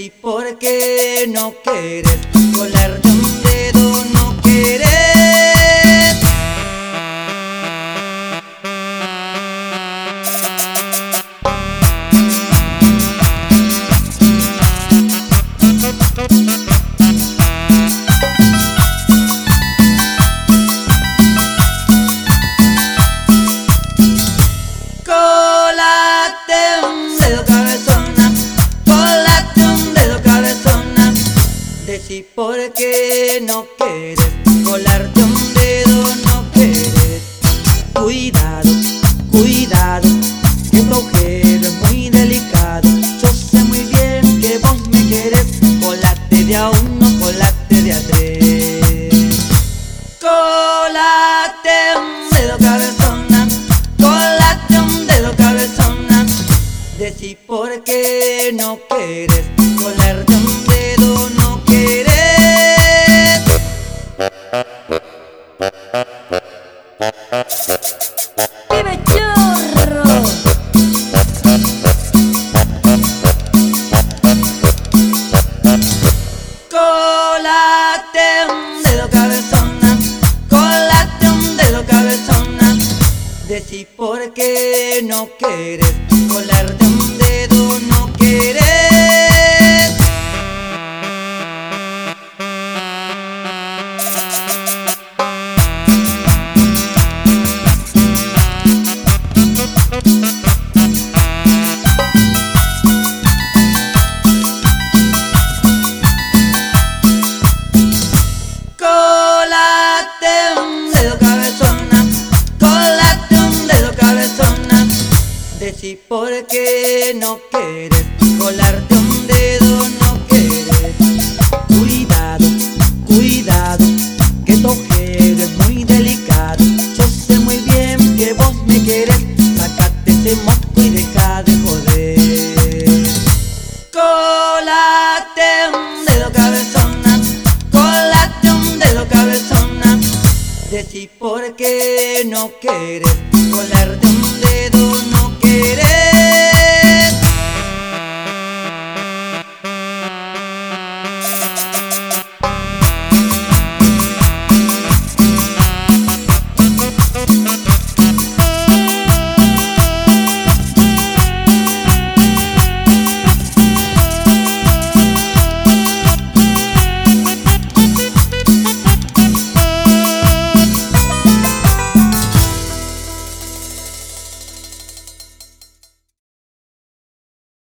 Decí por qué no quieres, colarte un dedo no quieres. Colate un dedo, cabezona, colate un dedo, cabezona. Decí por qué no quieres, colarte un dedo no quieres. Cuidado, cuidado, que tu ojero es muy delicado. Yo sé muy bien que vos me querés, colate de a uno, colate de a tres. Colate un dedo, cabezona, colate un dedo, cabezona. Decí por qué no quieres, colarte un dedo no quieres. ¡Vive chorro! Colate un dedo, cabezona, colate un dedo, cabezona. Decí por qué no quieres, colarte un dedo no quieres. Colate un dedo, cabezona, colate un dedo, cabezona. Decí por qué no quieres, colarte un dedo no quieres. Cuidado, cuidado, que tu ojero es muy delicado. Yo sé muy bien que vos me querés, sacate ese moco y deja de joder. Colate un dedo, cabezona, colate un dedo, cabezona. Decí por qué no quieres,